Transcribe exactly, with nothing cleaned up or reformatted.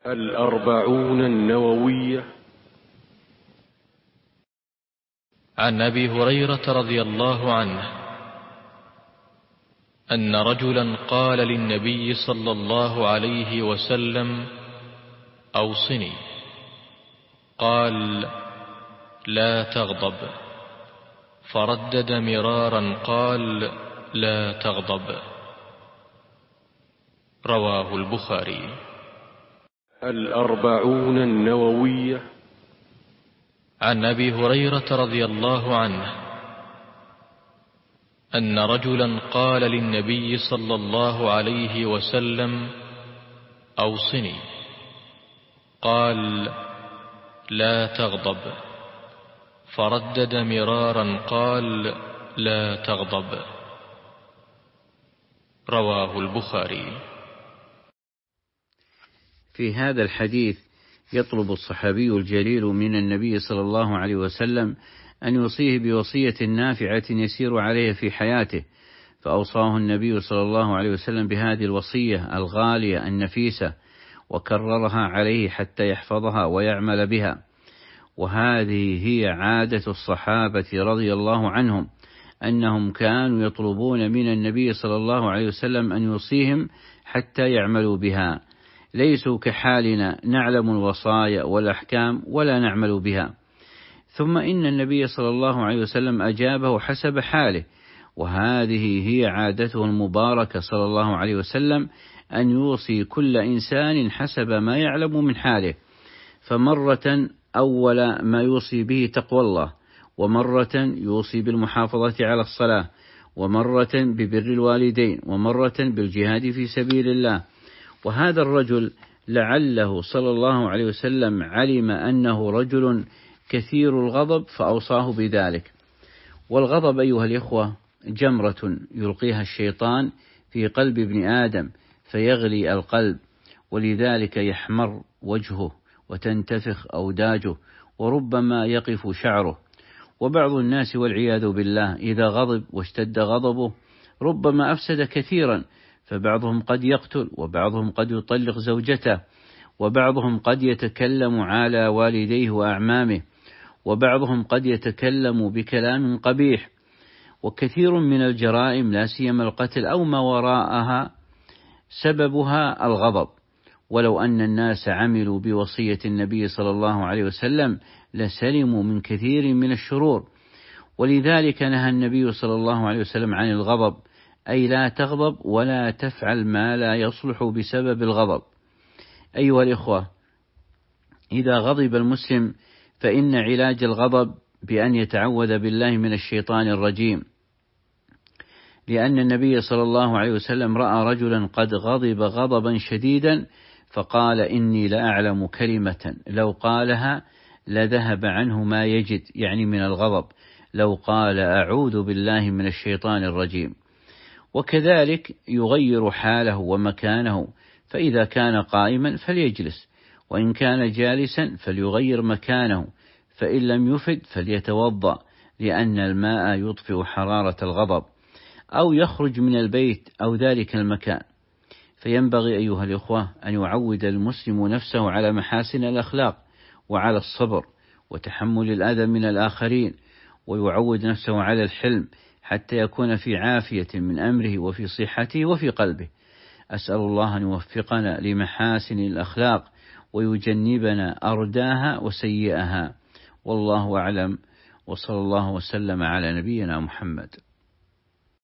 الأربعون النووية. عن أبي هريرة رضي الله عنه أن رجلا قال للنبي صلى الله عليه وسلم: أوصني. قال: لا تغضب. فردد مرارا قال: لا تغضب. رواه البخاري. الأربعون النووية. عن أبي هريرة رضي الله عنه أن رجلا قال للنبي صلى الله عليه وسلم: أوصني. قال: لا تغضب. فردد مرارا قال: لا تغضب. رواه البخاري. في هذا الحديث يطلب الصحابي الجليل من النبي صلى الله عليه وسلم أن يوصيه بوصية نافعة يسير عليها في حياته، فأوصاه النبي صلى الله عليه وسلم بهذه الوصية الغالية النفيسة، وكررها عليه حتى يحفظها ويعمل بها. وهذه هي عادة الصحابة رضي الله عنهم، أنهم كانوا يطلبون من النبي صلى الله عليه وسلم أن يوصيهم حتى يعملوا بها، ليسوا كحالنا نعلم الوصايا والأحكام ولا نعمل بها. ثم إن النبي صلى الله عليه وسلم أجابه حسب حاله، وهذه هي عادته المباركة صلى الله عليه وسلم، أن يوصي كل إنسان حسب ما يعلم من حاله. فمرة أول ما يوصي به تقوى الله، ومرة يوصي بالمحافظة على الصلاة، ومرة ببر الوالدين، ومرة بالجهاد في سبيل الله. وهذا الرجل لعله صلى الله عليه وسلم علم أنه رجل كثير الغضب فأوصاه بذلك. والغضب أيها الإخوة جمرة يلقيها الشيطان في قلب ابن آدم فيغلي القلب، ولذلك يحمر وجهه وتنتفخ أوداجه وربما يقف شعره. وبعض الناس والعياذ بالله إذا غضب واشتد غضبه ربما أفسد كثيرا، فبعضهم قد يقتل، وبعضهم قد يطلق زوجته، وبعضهم قد يتكلم على والديه وأعمامه، وبعضهم قد يتكلم بكلام قبيح. وكثير من الجرائم لا سيما القتل أو ما وراءها سببها الغضب. ولو أن الناس عملوا بوصية النبي صلى الله عليه وسلم لسلموا من كثير من الشرور. ولذلك نهى النبي صلى الله عليه وسلم عن الغضب، أي لا تغضب ولا تفعل ما لا يصلح بسبب الغضب. أيها الإخوة، إذا غضب المسلم فإن علاج الغضب بأن يتعوذ بالله من الشيطان الرجيم، لأن النبي صلى الله عليه وسلم رأى رجلا قد غضب غضبا شديدا فقال: إني لأعلم كلمة لو قالها لذهب عنه ما يجد، يعني من الغضب، لو قال: أعوذ بالله من الشيطان الرجيم. وكذلك يغير حاله ومكانه، فإذا كان قائما فليجلس، وإن كان جالسا فليغير مكانه، فإن لم يفد فليتوضأ، لأن الماء يطفئ حرارة الغضب، أو يخرج من البيت أو ذلك المكان. فينبغي أيها الإخوة أن يعود المسلم نفسه على محاسن الأخلاق، وعلى الصبر وتحمل الأذى من الآخرين، ويعود نفسه على الحلم حتى يكون في عافية من أمره وفي صحته وفي قلبه. أسأل الله أن يوفقنا لمحاسن الأخلاق ويجنبنا أرداها وسيئها، والله أعلم، وصلى الله وسلم على نبينا محمد.